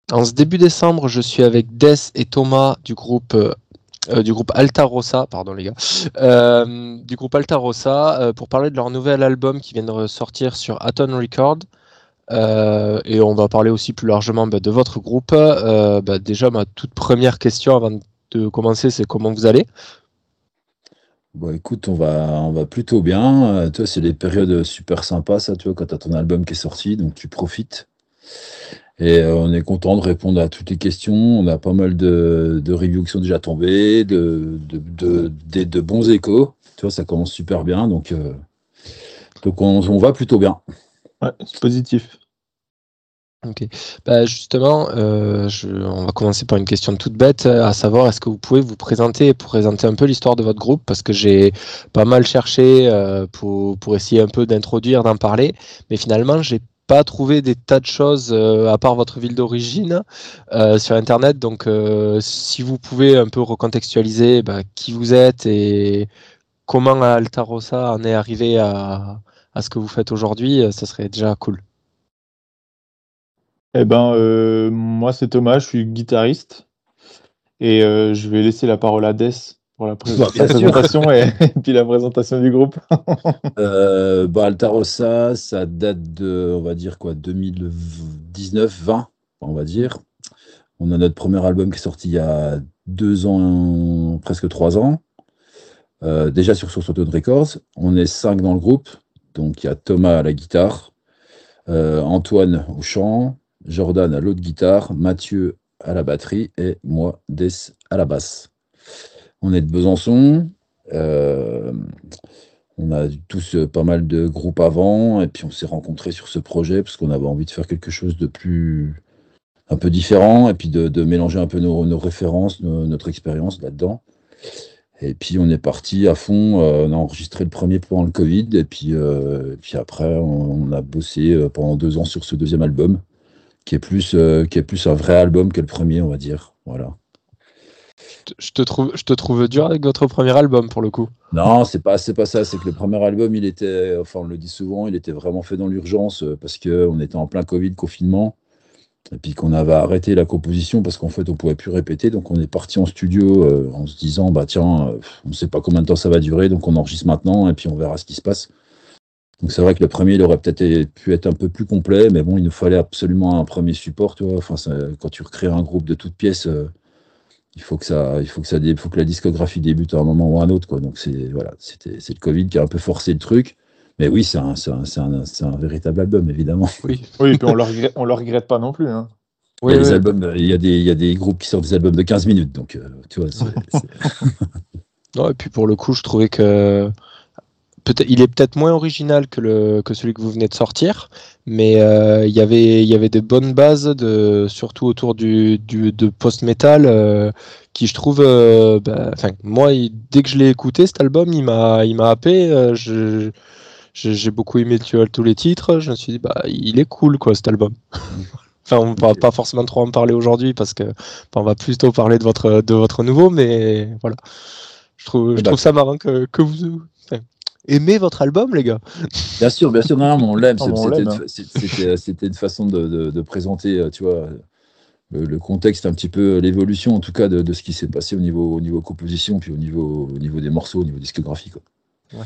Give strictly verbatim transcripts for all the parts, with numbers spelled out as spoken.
En ce début décembre, je suis avec Des et Thomas du groupe euh, euh, du groupe Altarossa, pardon les gars, euh, du groupe Altarossa euh, pour parler de leur nouvel album qui vient de sortir sur Aton Record. Euh, et on va parler aussi plus largement bah, de votre groupe. Euh, bah, déjà, ma toute première question avant de commencer, c'est comment vous allez? Bon, écoute, on va, on va plutôt bien. Euh, toi, c'est des périodes super sympas, ça, tu vois, quand tu as ton album qui est sorti, donc tu profites. Et euh, on est content de répondre à toutes les questions. On a pas mal de, de reviews qui sont déjà tombées, de, de, de, de- de bons échos. Tu vois, ça commence super bien, donc, euh, donc on, on va plutôt bien. Ouais, c'est positif. Ok. Bah, justement, euh, je- on va commencer par une question toute bête, euh, à savoir est-ce que vous pouvez vous présenter et présenter un peu l'histoire de votre groupe parce que j'ai pas mal cherché euh, pour, pour essayer un peu d'introduire, d'en parler, mais finalement j'ai pas trouvé des tas de choses euh, à part votre ville d'origine euh, sur Internet. Donc, euh, si vous pouvez un peu recontextualiser bah, qui vous êtes et comment Altarossa en est arrivé à, à ce que vous faites aujourd'hui, euh, ça serait déjà cool. Eh ben, euh, moi, c'est Thomas, je suis guitariste et euh, je vais laisser la parole à Des pour la, pré- Bah, la bien sûr. présentation et, et puis la présentation du groupe. Euh, bah, Altarossa, ça date de, on va dire quoi, deux mille dix-neuf vingt, on va dire. On a notre premier album qui est sorti il y a deux ans, presque trois ans. Euh, déjà sur Source Auto Records. On est cinq dans le groupe. Donc il y a Thomas à la guitare, euh, Antoine au chant, Jordan à l'autre guitare, Mathieu à la batterie et moi, Des, à la basse. On est de Besançon. Euh, on a tous euh, pas mal de groupes avant et puis on s'est rencontrés sur ce projet parce qu'on avait envie de faire quelque chose de plus un peu différent et puis de, de mélanger un peu nos, nos références, nos- notre expérience là-dedans. Et puis on est parti à fond, euh, on a enregistré le premier pendant le Covid, et puis, euh, et puis après on, on a bossé euh, pendant deux ans sur ce deuxième album, qui est plus, euh, qui est plus un vrai album que le premier, on va dire. Voilà. Je te, je te trouve, je te trouve dur avec votre premier album pour le coup. Non, c'est pas, c'est pas ça, c'est que le premier album, il était, enfin on le dit souvent, il était vraiment fait dans l'urgence euh, parce qu'on était en plein Covid, confinement, et puis qu'on avait arrêté la composition parce qu'en fait on pouvait plus répéter, donc on est parti en studio euh, en se disant, bah tiens, euh, on sait pas combien de temps ça va durer, donc on enregistre maintenant et puis on verra ce qui se passe. Donc c'est vrai que le premier, il aurait peut-être pu être un peu plus complet, mais bon, il nous fallait absolument un premier support, tu vois. Enfin, ça- quand tu recrées un groupe de toutes pièces, euh, il faut que ça, il faut que ça, dé- il faut que la discographie débute à un moment ou à un autre, quoi. Donc c'est voilà, c'était, c'est le Covid qui a un peu forcé le truc. Mais oui, c'est un, c'est un, c'est un, c'est un véritable album, évidemment. Oui, Oui, et puis on le regrette, on le regrette pas non plus, hein. Il y oui, a des oui. albums, euh, il y a des, il y a des groupes qui sortent des albums de quinze minutes, donc euh, tu vois, c'est, c'est- Non, et puis pour le coup, je trouvais que peut-être, il est peut-être moins original que le que celui que vous venez de sortir, mais euh, il y avait il y avait des bonnes bases de surtout autour du, du de post-metal euh, qui je trouve, euh, bah, enfin moi il- dès que je l'ai écouté cet album, il m'a il m'a happé. Euh, je- j'ai j'ai beaucoup aimé tu vois, tous les titres. Je me suis dit bah il est cool quoi cet album. Enfin, on va Ok. pas forcément trop en parler aujourd'hui parce que enfin, on va plutôt parler de votre de votre nouveau, mais voilà. Je trouve, Eh je ben, trouve ça marrant que, que vous enfin, aimez votre album, les gars. bien sûr, bien sûr, non, non, mais on l'aime. Ah, bon, c'est- on C'était l'aime, une, hein. fa- c'est- c'était, c'était une façon de, de- de présenter, euh, tu vois, le, le contexte, un petit peu l'évolution, en tout cas, de, de ce qui s'est passé au niveau, au niveau composition, puis au niveau, au niveau des morceaux, au niveau discographie, quoi. Ouais.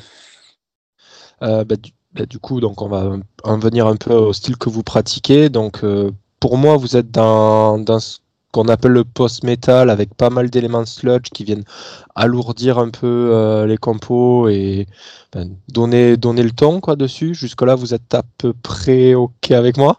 Euh, bah, du, bah, du coup, donc on va en venir un peu au style que vous pratiquez. Donc, euh, pour moi, vous êtes dans, dans ce qu'on appelle le post-metal avec pas mal d'éléments sludge qui viennent alourdir un peu euh, les compos et ben, donner, donner le ton quoi, dessus. Jusque-là, vous êtes à peu près OK avec moi?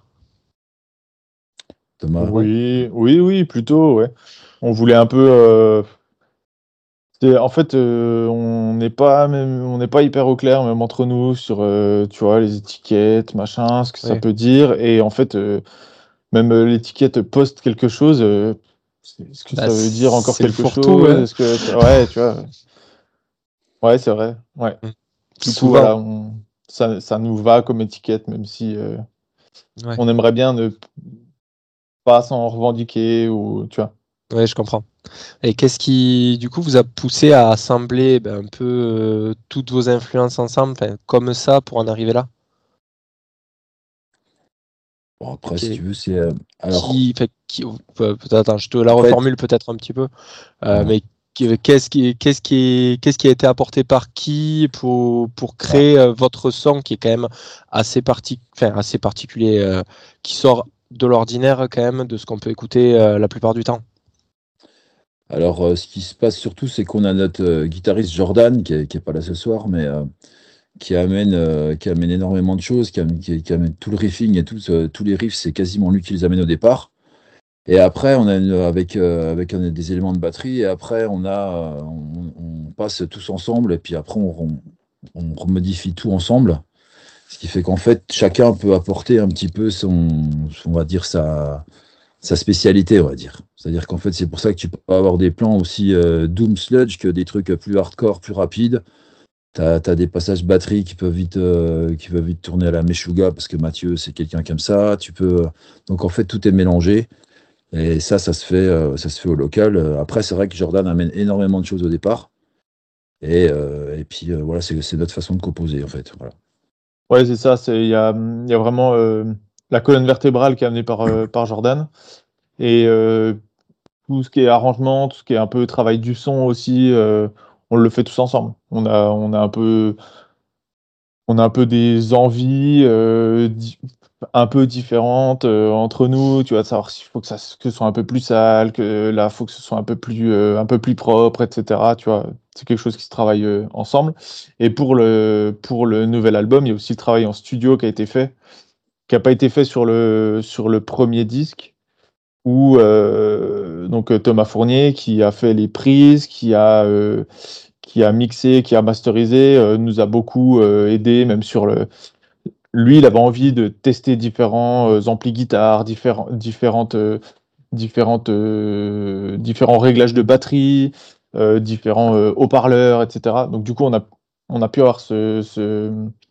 Thomas? Ouais. Oui, oui, oui, plutôt, ouais. On voulait un peu. euh, c'est- En fait, euh, on n'est pas même, on n'est pas hyper au clair, même entre nous, sur, euh, tu vois, les étiquettes, machin, ce que ça Ouais. peut dire. Et en fait, euh, même euh, l'étiquette poste quelque chose. euh, c'est- Est-ce que Bah, ça veut dire encore c'est le quelque fourre-tout, chose? hein. Est-ce que, tu vois, ouais, tu vois. Ouais, c'est vrai. Ouais. Mm. Du coup, Souvent. voilà, on- ça, ça nous va comme étiquette, même si euh, Ouais. on aimerait bien ne pas s'en revendiquer ou, tu vois. Ouais, je comprends. Et qu'est-ce qui, du coup, vous a poussé à assembler ben, un peu euh, toutes vos influences ensemble, enfin, comme ça, pour en arriver là? Bon, après, si qui, tu veux, c'est. euh, alors, qui, fait, qui peut- peut- attends, je te la en fait, reformule peut-être un petit peu, euh, voilà. mais qui- qu'est-ce qui, qu'est-ce qui, est- qu'est-ce qui a été apporté par qui pour, pour Voilà. créer euh, votre son qui est quand même assez, parti, enfin, assez particulier, euh, qui sort de l'ordinaire quand même, de ce qu'on peut écouter euh, la plupart du temps. Alors, euh, ce qui se passe surtout, c'est qu'on a notre euh, guitariste Jordan, qui est, qui est pas là ce soir, mais euh, qui amène, euh, qui amène énormément de choses, qui amène, qui- qui amène tout le riffing et tout, euh, tous les riffs, c'est quasiment lui qui les amène au départ. Et après, on a une- avec, euh, avec un- des éléments de batterie, et après, on a, euh, on, on passe tous ensemble, et puis après, on, on, on remodifie tout ensemble. Ce qui fait qu'en fait, chacun peut apporter un petit peu son, on va dire, sa, sa spécialité, on va dire. C'est-à-dire qu'en fait, c'est pour ça que tu peux avoir des plans aussi euh, doom sludge que des trucs plus hardcore, plus rapides. Tu as des passages batterie qui peuvent vite, euh, qui peuvent vite tourner à la Meshuggah parce que Mathieu, c'est quelqu'un comme ça. Tu peux... Donc en fait, tout est mélangé. Et ça, ça se fait, euh, ça se fait au local. Euh, Après, c'est vrai que Jordan amène énormément de choses au départ. Et, euh, et puis euh, voilà, c'est c'est notre façon de composer en fait. Voilà. Ouais, c'est ça. C'est il y a, il y a vraiment euh, la colonne vertébrale qui est amenée par, euh, par Jordan. Et euh, tout ce qui est arrangement, tout ce qui est un peu travail du son aussi, euh, on le fait tous ensemble. On a, on a un peu, on a un peu des envies euh, di- un peu différentes euh, entre nous. Tu vas savoir s'il faut que ça que ce soit un peu plus sale, que là, il faut que ce soit un peu plus, euh, un peu plus propre, et cetera. Tu vois, c'est quelque chose qui se travaille euh, ensemble. Et pour le, pour le nouvel album, il y a aussi le travail en studio qui a été fait, qui n'a pas été fait sur le, sur le premier disque où euh, donc euh, Thomas Fournier qui a fait les prises, qui a euh, qui a mixé, qui a masterisé, euh, nous a beaucoup euh, aidé, même sur le. Lui, il avait envie de tester différents euh, amplis guitare, différents différentes euh, différentes euh, différents réglages de batterie, euh, différents euh, haut-parleurs, et cetera. Donc du coup, on a on a pu avoir ce ce,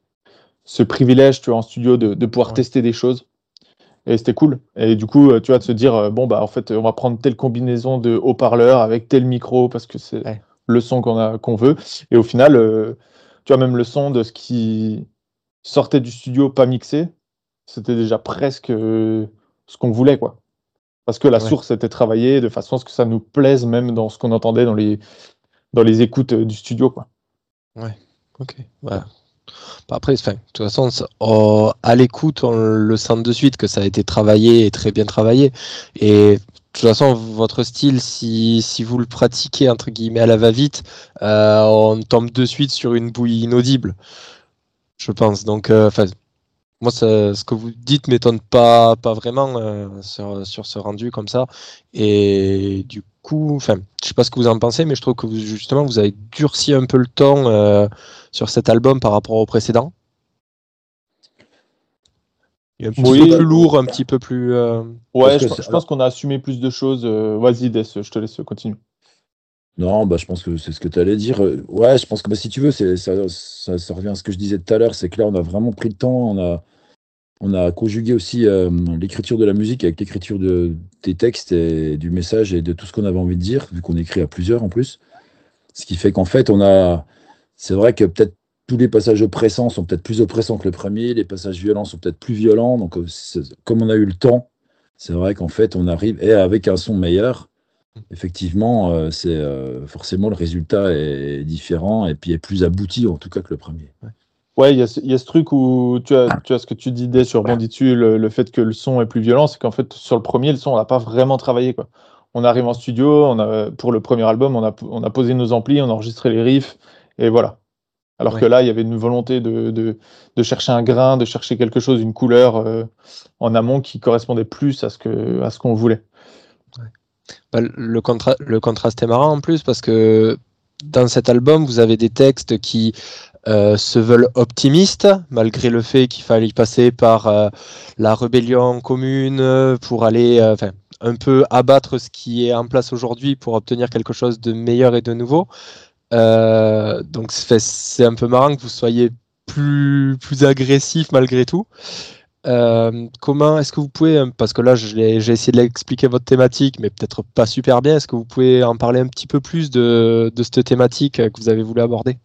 ce privilège, tu vois, en studio de, de pouvoir Ouais. tester des choses. Et c'était cool. Et du coup, euh, tu vois, de se dire, euh, bon, bah, en fait, on va prendre telle combinaison de haut-parleurs avec tel micro parce que c'est Ouais. le son qu'on a, qu'on veut. Et au final, euh, tu vois, même le son de ce qui sortait du studio pas mixé, c'était déjà presque euh, ce qu'on voulait, quoi. Parce que la Ouais. source était travaillée de façon à ce que ça nous plaise même dans ce qu'on entendait dans les, dans les écoutes euh, du studio, quoi. Ouais. Ok. Ouais. Bah, après, enfin, de toute façon, ça- oh, à l'écoute, on le sent de suite que ça a été travaillé et très bien travaillé. Et de toute façon, votre style, si, si vous le pratiquez entre guillemets à la va-vite, euh, on tombe de suite sur une bouille inaudible, je pense. Donc, euh, enfin, moi, ça- ce que vous dites m'étonne pas, pas vraiment euh, sur, sur ce rendu comme ça. Et du coup, enfin, je sais pas ce que vous en pensez, mais je trouve que vous, justement, vous avez durci un peu le ton euh, sur cet album par rapport au précédent. Il est un petit peu Oui, plus lourd, un petit peu plus. euh, Parce ouais, que je, c'est- je pense alors, qu'on a assumé plus de choses. euh, Vas-y, Des, je te laisse continuer. non, bah, je pense que c'est ce que tu allais dire. Euh, Ouais, je pense que bah, si tu veux, c'est, ça, ça, ça revient à ce que je disais tout à l'heure, c'est que là, on a vraiment pris le temps, on a, on a conjugué aussi euh, l'écriture de la musique avec l'écriture de, des textes et du message et de tout ce qu'on avait envie de dire, vu qu'on écrit à plusieurs en plus. Ce qui fait qu'en fait, on a. C'est vrai que peut-être tous les passages oppressants sont peut-être plus oppressants que le premier, les passages violents sont peut-être plus violents. Donc, euh, c'est- comme on a eu le temps, c'est vrai qu'en fait, on arrive, et avec un son meilleur, effectivement, euh, c'est euh, forcément le résultat est différent et puis est plus abouti en tout cas que le premier. Ouais, il y a, ce il y a ce truc où tu as, tu as ce que tu disais sur Bandit dessus, le, le fait que le son est plus violent, c'est qu'en fait, sur le premier, le son, on l'a pas vraiment travaillé, quoi. On arrive en studio, on a, pour le premier album, on a, on a posé nos amplis, on a enregistré les riffs, et voilà. Alors que Ouais, là, il y avait une volonté de, de, de chercher un grain, de chercher quelque chose, une couleur euh, en amont qui correspondait plus à ce que, à ce qu'on voulait. ouais. Bah, le, contra- le contraste est marrant en plus parce que dans cet album, vous avez des textes qui euh, se veulent optimistes, malgré le fait qu'il fallait passer par euh, la rébellion commune euh, pour aller euh, enfin, un peu abattre ce qui est en place aujourd'hui pour obtenir quelque chose de meilleur et de nouveau. Euh, donc c'est c'est un peu marrant que vous soyez plus, plus agressif malgré tout. Euh, comment est-ce que vous pouvez, euh, parce que là je l'ai- j'ai essayé de l'expliquer votre thématique, mais peut-être pas super bien, est-ce que vous pouvez en parler un petit peu plus de, de cette thématique euh, que vous avez voulu aborder?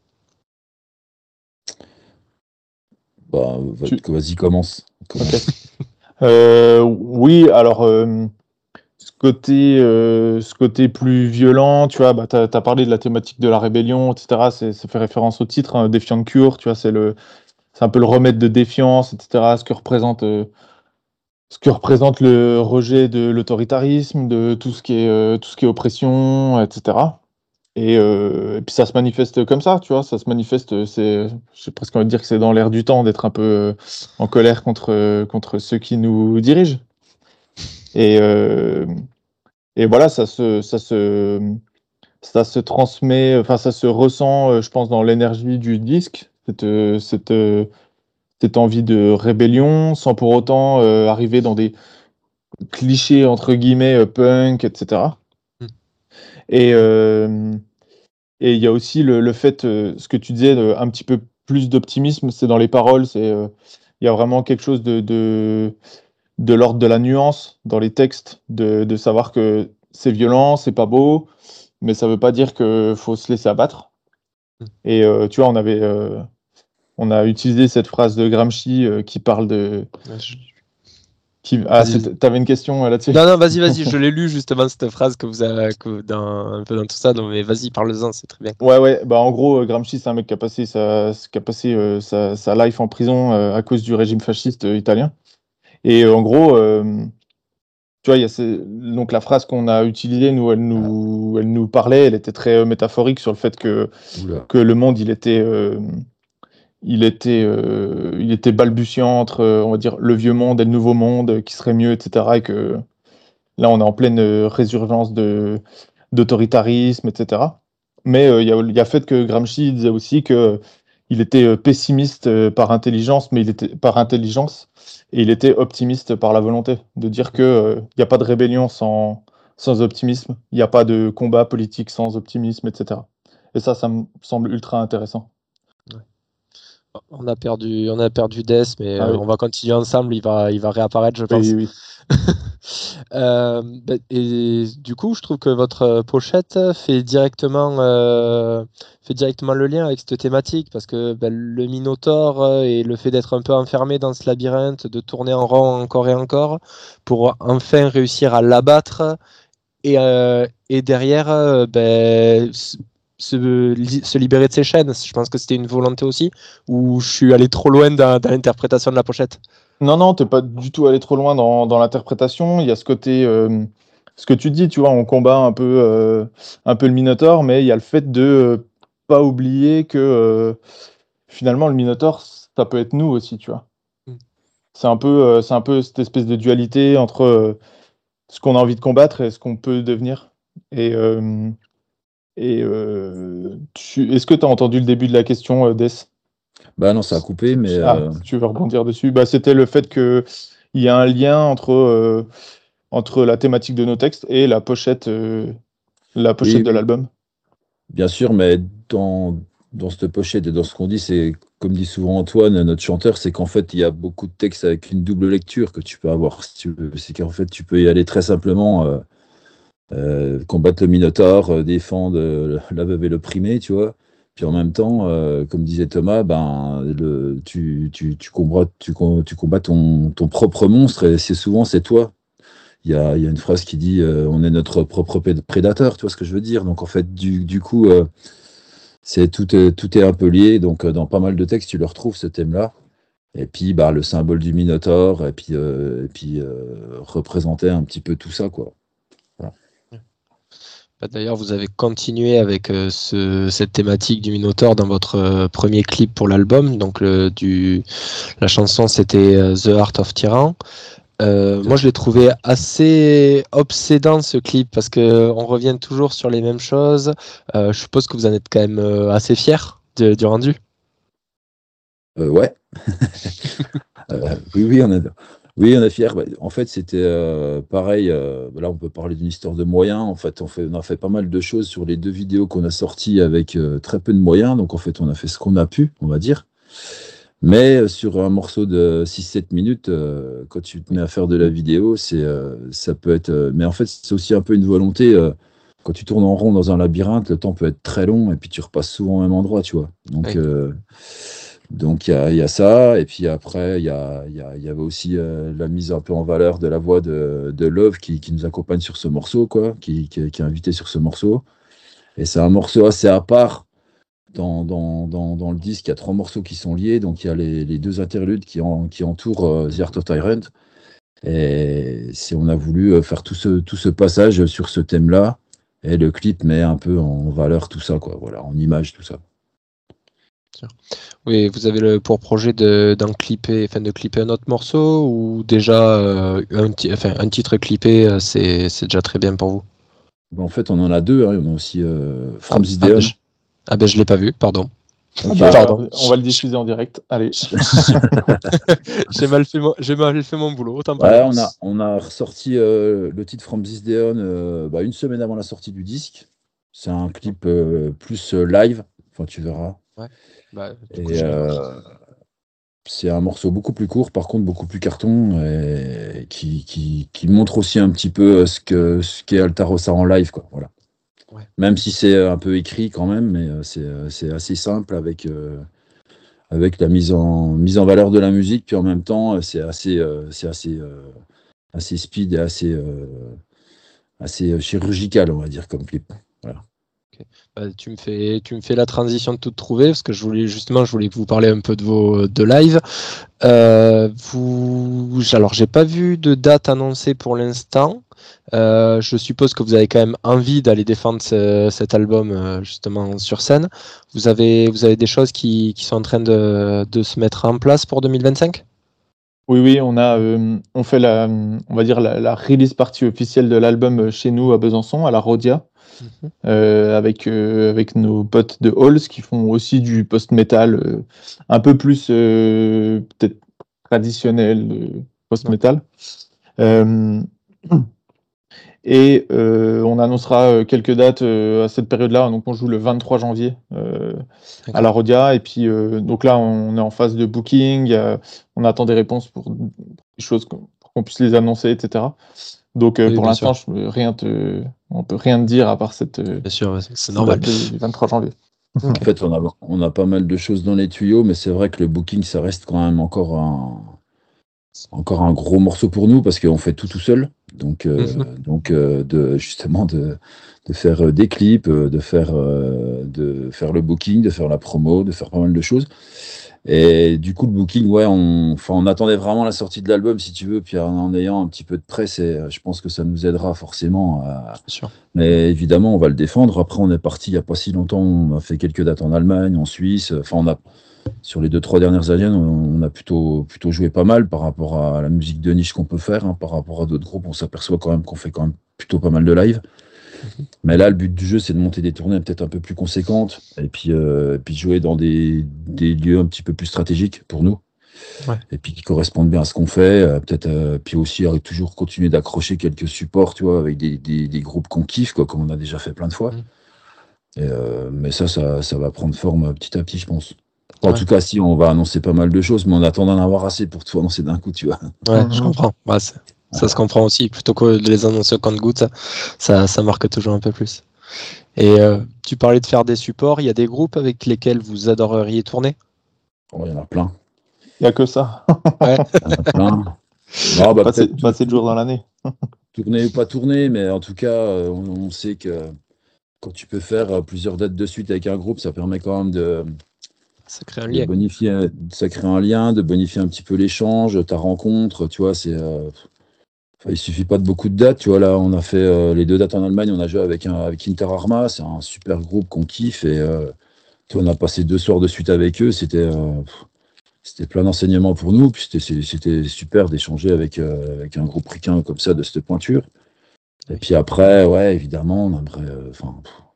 Bah, va- Tu, vas-y, commence. ok. Commence. Euh, oui, alors euh, ce côté, euh, ce côté plus violent, tu vois, bah, tu as parlé de la thématique de la rébellion, et cetera. C'est, ça fait référence au titre, hein, Defiant Cure, tu vois, c'est le, c'est un peu le remède de défiance, et cetera. Ce que représente, euh, ce que représente le rejet de l'autoritarisme, de tout ce qui est, euh, tout ce qui est oppression, et cetera. Et, euh, et puis ça se manifeste comme ça, tu vois, ça se manifeste, c'est, j'ai presque envie de dire que c'est dans l'air du temps d'être un peu euh, en colère contre, euh, contre ceux qui nous dirigent. Et, euh, et voilà, ça se, ça se, ça se transmet, enfin ça se ressent, euh, je pense, dans l'énergie du disque, cette, euh, cette, euh, cette envie de rébellion, sans pour autant euh, arriver dans des clichés, entre guillemets, euh, punk, et cetera. Mm. Et euh, et il y a aussi le, le fait, euh, ce que tu disais, de- un petit peu plus d'optimisme, c'est dans les paroles, c'est, euh, il y a vraiment quelque chose de, de, de l'ordre de la nuance dans les textes, de, de savoir que c'est violent, c'est pas beau, mais ça veut pas dire qu'il faut se laisser abattre. Mm. Et euh, tu vois, on avait, euh, on a utilisé cette phrase de Gramsci euh, qui parle de... Ouais, je- Qui... Ah, Vas-y, vas-y. c'est- t'avais une question euh, là-dessus? Non, non, vas-y, vas-y, je l'ai lu justement cette phrase que vous avez que dans, un peu dans tout ça, donc mais vas-y, parle-en, c'est très bien. Ouais, ouais, bah en gros, euh, Gramsci, c'est un mec qui a passé sa, qui a passé, euh, sa, sa life en prison euh, à cause du régime fasciste euh, italien. Et euh, en gros, euh, tu vois, il y a ces- donc la phrase qu'on a utilisée, nous, elle Ah, nous, elle nous parlait, elle était très euh, métaphorique sur le fait que, oula. que le monde, il était, euh, il était, euh, il était balbutiant entre, euh, on va dire, le vieux monde et le nouveau monde, euh, qui serait mieux, et cetera. Et que là, on est en pleine euh, résurgence de, d'autoritarisme, et cetera. Mais euh, il y a, il y a fait que Gramsci disait aussi que il était euh, pessimiste euh, par intelligence, mais il était par intelligence, et il était optimiste par la volonté, de dire que euh, il n'y a pas de rébellion sans, sans optimisme, il n'y a pas de combat politique sans optimisme, et cetera. Et ça, ça me semble ultra intéressant. Ouais. On a perdu, on a perdu Death, mais Ah euh, oui, on va continuer ensemble. Il va, il va réapparaître, je oui, pense. oui. Euh, bah, et du coup, je trouve que votre euh, pochette fait directement, euh, fait directement le lien avec cette thématique parce que bah, le Minotaure euh, et le fait d'être un peu enfermé dans ce labyrinthe, de tourner en rond encore et encore pour enfin réussir à l'abattre et, euh, et derrière euh, ben, se, se li- se libérer de ses chaînes. Je pense que c'était une volonté aussi, ou je suis allé trop loin dans, dans l'interprétation de la pochette. Non, non, t'es pas du tout allé trop loin dans, dans l'interprétation. Il y a ce côté, euh, ce que tu dis, tu vois, on combat un peu, euh, un peu le Minotaure, mais il y a le fait de euh, pas oublier que euh, finalement le Minotaure, ça peut être nous aussi, tu vois. Mm. C'est un peu, euh, c'est un peu cette espèce de dualité entre euh, ce qu'on a envie de combattre et ce qu'on peut devenir. Et, euh, et euh, tu- est-ce que tu as entendu le début de la question, euh, Des? Bah non, ça a coupé, mais Ah, euh, si tu veux rebondir dessus. Bah, c'était le fait que il y a un lien entre, euh, entre la thématique de nos textes et la pochette, euh, la pochette oui, de oui, l'album. bien sûr, mais dans, dans cette pochette et dans ce qu'on dit, c'est comme dit souvent Antoine, notre chanteur, c'est qu'en fait, il y a beaucoup de textes avec une double lecture que tu peux avoir, si tu veux. C'est qu'en fait, tu peux y aller très simplement, euh, euh, combattre le Minotaure, euh, défendre euh, la veuve et l'opprimé, tu vois. Puis en même temps, euh, comme disait Thomas, ben, le, tu, tu, tu combats, tu, com- tu combats ton, ton propre monstre et c'est souvent c'est toi. Il y a, il y a une phrase qui dit euh, on est notre propre pé- prédateur, tu vois ce que je veux dire? Donc en fait, du, du coup, euh, c'est tout, est, tout est un peu lié. Donc euh, dans pas mal de textes, tu le retrouves ce thème-là. Et puis bah, le symbole du Minotaure, et puis, euh, et puis euh, représenter un petit peu tout ça, quoi. Voilà. Bah, d'ailleurs, vous avez continué avec euh, ce, cette thématique du Minotaure dans votre euh, premier clip pour l'album. Donc, le, du, la chanson, c'était euh, The Art of Tyrann. Euh, moi, je l'ai trouvé assez obsédant ce clip parce que on revient toujours sur les mêmes choses. Euh, je suppose que vous en êtes quand même euh, assez fier de- du rendu. Euh, ouais. Euh, oui, oui, on est, oui, on est fiers. Bah, en fait, c'était euh, pareil. Euh, là, on peut parler d'une histoire de moyens. En fait, on fait, on a fait pas mal de choses sur les deux vidéos qu'on a sorties avec euh, très peu de moyens. Donc, en fait, on a fait ce qu'on a pu, on va dire. Mais euh, sur un morceau de six sept minutes, euh, quand tu te mets à faire de la vidéo, c'est, euh, ça peut être. euh, mais en fait, c'est aussi un peu une volonté. Euh, quand tu tournes en rond dans un labyrinthe, le temps peut être très long et puis tu repasses souvent au même endroit, tu vois. Donc, Oui. euh, Donc il y a, y a ça, et puis après il y, a, y, a, y avait aussi euh, la mise un peu en valeur de la voix de, de Love qui, qui nous accompagne sur ce morceau, quoi, qui, qui, qui est invité sur ce morceau. Et c'est un morceau assez à part dans, dans, dans, dans le disque. Il y a trois morceaux qui sont liés, donc il y a les, les deux interludes qui, en, qui entourent euh, The Art of Tyrant. Et c'est, on a voulu faire tout ce, tout ce passage sur ce thème-là, et le clip met un peu en valeur tout ça, quoi, voilà, en image, tout ça. Oui, vous avez le, pour projet de, d'en clipper, enfin de clipper un autre morceau ou déjà euh, un, ti- enfin, un titre clippé, euh, c'est, c'est déjà très bien pour vous? Bon, en fait, on en a deux, hein. On a aussi euh, From Ah, This ah, Day ben, On. je, ah ben je l'ai pas vu, pardon. Ah Ok. bah, Pardon. on va le diffuser en direct. Allez. J'ai mal fait mon, j'ai mal fait mon boulot, autant pour Ouais, moi. on a, on a ressorti euh, le titre From This Day On euh, bah, une semaine avant la sortie du disque. C'est un clip euh, plus euh, live, enfin tu verras. Ouais. Bah, du coup, Et j'irai voir. euh, c'est un morceau beaucoup plus court, par contre beaucoup plus carton, et qui, qui, qui montre aussi un petit peu euh, ce que ce qu'est Altarossa en live, quoi. Voilà. Ouais. Même si c'est euh, un peu écrit quand même, mais euh, c'est, euh, c'est assez simple avec, euh, avec la mise en, mise en valeur de la musique, puis en même temps, euh, c'est assez, euh, c'est assez, euh, assez speed et assez, euh, assez euh, chirurgical, on va dire, comme clip. Voilà. Ok. Bah, tu me fais, tu me fais la transition de toute trouvée parce que je voulais justement, je voulais vous parler un peu de vos de live. Euh, vous, alors j'ai pas vu de date annoncée pour l'instant. Euh, je suppose que vous avez quand même envie d'aller défendre ce- cet album euh, justement sur scène. Vous avez, vous avez des choses qui, qui sont en train de, de se mettre en place pour deux mille vingt-cinq? Oui, oui, on a, euh, on fait la, on va dire la, la release partie officielle de l'album euh, chez nous à Besançon, à la Rhodia, Mhm. euh, avec, euh, avec nos potes de Halls qui font aussi du post-metal, euh, un peu plus euh, peut-être traditionnel, euh, post-metal. Euh, et euh, on annoncera euh, quelques dates euh, à cette période-là. Donc on joue le vingt-trois janvier euh, à la D'accord. Rhodia. Et puis euh, donc là, on est en phase de booking. Il y a- on attend des réponses pour des choses qu'on- pour qu'on puisse les annoncer, et cetera. Donc euh, Oui, pour bien l'instant, sûr, je peux rien te, on peut rien te dire à part cette, euh, bien sûr, ouais, c'est c'est cette date normal. de- du vingt-trois janvier. En Ok. fait, on a, on a pas mal de choses dans les tuyaux, mais c'est vrai que le booking, ça reste quand même encore un, encore un gros morceau pour nous parce qu'on fait tout tout seul. Donc, Mhm. euh, donc euh, de, justement, de, de faire euh, des clips, euh, de faire, euh, de faire le booking, de faire la promo, de faire pas mal de choses. Et du coup, le booking, ouais, on, enfin, on attendait vraiment la sortie de l'album, si tu veux, puis en, en ayant un petit peu de presse, et euh, je pense que ça nous aidera forcément. à- Bien sûr. Mais évidemment, on va le défendre. Après, on est parti il n'y a pas si longtemps, on a fait quelques dates en Allemagne, en Suisse. Enfin, on a, sur les deux, trois dernières années, on, on a plutôt, plutôt joué pas mal par rapport à la musique de niche qu'on peut faire, hein. Par rapport à d'autres groupes, on s'aperçoit quand même qu'on fait quand même plutôt pas mal de live. Mhm. Mais là, le but du jeu, c'est de monter des tournées peut-être un peu plus conséquentes et puis, euh, et puis de jouer dans des, des lieux un petit peu plus stratégiques pour nous Ouais. et puis qui correspondent bien à ce qu'on fait. Euh, peut-être, euh, puis aussi euh, toujours continuer d'accrocher quelques supports, tu vois, avec des, des, des groupes qu'on kiffe, quoi, comme on a déjà fait plein de fois. Mhm. Et, euh, mais ça, ça, ça va prendre forme euh, petit à petit, je pense. En Ouais. tout cas, si on va annoncer pas mal de choses, mais on attend d'en avoir assez pour tout annoncer d'un coup, tu vois. Ouais, je Mhm. comprends. Ouais, c'est- ça se Voilà. comprend aussi. Plutôt que de les annoncer au compte-gouttes, ça, ça, ça marque toujours un peu plus. Et euh, tu parlais de faire des supports. Il y a des groupes avec lesquels vous adoreriez tourner? Oh, il y en a plein. Il n'y a que ça. Ouais. Il y en a plein. Non, bah, Pas assez, peut-être pas tout, assez de tout- jours dans l'année. tourner ou pas tourner, mais en tout cas, euh, on, on sait que quand tu peux faire euh, plusieurs dates de suite avec un groupe, ça permet quand même de, Ça crée un de lien. bonifier, ça crée un lien, de bonifier un petit peu l'échange, ta rencontre, tu vois, c'est, euh, enfin, il suffit pas de beaucoup de dates, tu vois, là, on a fait euh, les deux dates en Allemagne, on a joué avec, un, avec Inter Arma, c'est un super groupe qu'on kiffe, et euh, tu vois, on a passé deux soirs de suite avec eux, c'était euh, c'était plein d'enseignements pour nous, puis c'était c'est- c'était super d'échanger avec, euh, avec un groupe ricain comme ça, de cette pointure. Et Oui. puis après, ouais, évidemment, on aimerait, euh, enfin,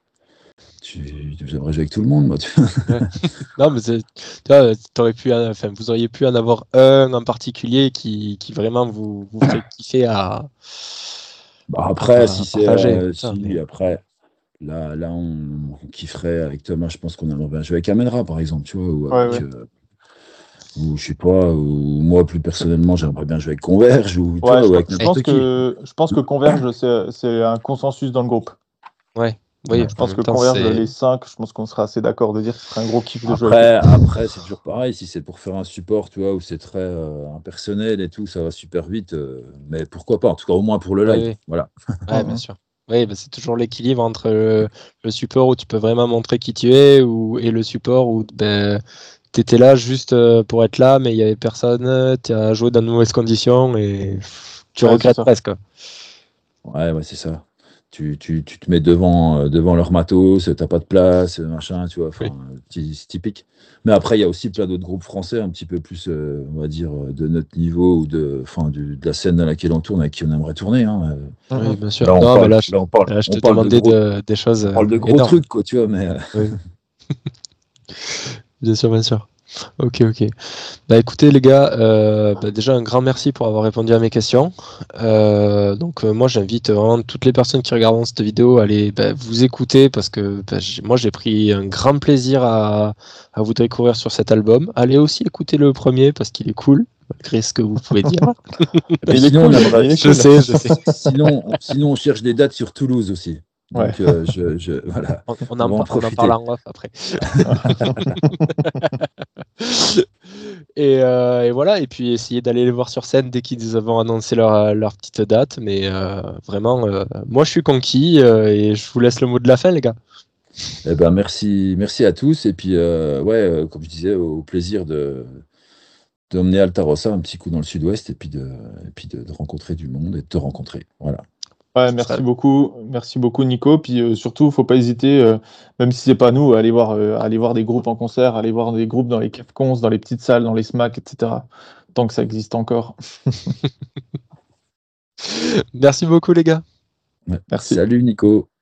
tu, tu aimerais jouer avec tout le monde, moi, tu vois. Ouais. Non, mais c'est- tu vois, t'aurais pu, euh, enfin, vous auriez pu en avoir un en particulier qui, qui vraiment vous, vous ferait kiffer à, Bah, après, à si c'est, partager. euh, Ça, si, mais... après, là, là, on, on kifferait avec Thomas, je pense qu'on aimerait bien jouer avec Amenra, par exemple, tu vois, ou Ouais, avec, ouais. euh, ou je sais pas, ou moi, plus personnellement, j'aimerais bien jouer avec Converge, ou tu Ouais, vois, je, ou pe- avec je pense n'importe qui. que je pense que Converge, c'est c'est un consensus dans le groupe. Ouais. Oui, Je pense en que même temps, Converge, c'est- les cinq, je pense qu'on sera assez d'accord de dire que ce serait un gros kiff de jouer avec. Après, après c'est toujours pareil. Si c'est pour faire un support, tu vois, où c'est très euh, impersonnel et tout, ça va super vite. euh, mais pourquoi pas? En tout cas, au moins pour le Oui, live. oui. Voilà. Ouais, bien Mhm. sûr. Oui, bah, c'est toujours l'équilibre entre le, le support où tu peux vraiment montrer qui tu es ou, et le support où ben, tu étais là juste euh, pour être là, mais il n'y avait personne, tu as joué dans de mauvaises conditions et pff, tu Ouais, c'est regrettes ça. presque. Ouais, ouais, c'est ça. Tu, tu, tu te mets devant, euh, devant leur matos, t'as pas de place, euh, machin, tu vois, enfin, Oui. euh, petit- c'est typique. Mais après, il y a aussi plein d'autres groupes français un petit peu plus, euh, on va dire, euh, de notre niveau ou de, enfin, du- de la scène dans laquelle on tourne, avec qui on aimerait tourner. Hein. Euh, Oui, Mhm. bien sûr. Là, on Non, mais parle, là, je, là, on parle, là, je on te parle de demandais gros, de, des choses on euh, parle de gros énormes. trucs, quoi, tu vois, mais euh, Oui, bien sûr, bien sûr. Ok, ok. Bah écoutez les gars, euh, bah, déjà un grand merci pour avoir répondu à mes questions. Euh, donc euh, moi j'invite vraiment toutes les personnes qui regarderont cette vidéo à aller bah, vous écouter parce que bah, j'ai- moi j'ai pris un grand plaisir à, à vous découvrir sur cet album. Allez aussi écouter le premier parce qu'il est cool, malgré ce que vous pouvez dire. et puis Il est sinon, on cool, aimerait, il est Je cool. sais, je sais. sinon, on- sinon, on cherche des dates sur Toulouse aussi. Ouais. Donc, euh, je, je, voilà, On, on on en, va en par- on en parle profiter. en off après. Et, euh, et voilà, et puis essayer d'aller les voir sur scène dès qu'ils vont annoncer leur, leur petite date. Mais euh, vraiment, euh, moi je suis conquis euh, et je vous laisse le mot de la fin, les gars. Eh ben, merci, merci à tous. Et puis, euh, ouais, euh, comme je disais, au plaisir de d'emmener Altarossa un petit coup dans le sud-ouest et puis de, et puis de, de rencontrer du monde et de te rencontrer. Voilà. Ouais, Ce sera- merci beaucoup, merci beaucoup Nico. Puis euh, surtout, faut pas hésiter, euh, même si c'est pas nous, à aller voir, euh, à aller voir des groupes en concert, à aller voir des groupes dans les cafcons, dans les petites salles, dans les SMAC, et cetera. Tant que ça existe encore. Merci beaucoup, les gars. Ouais. Merci. Salut Nico.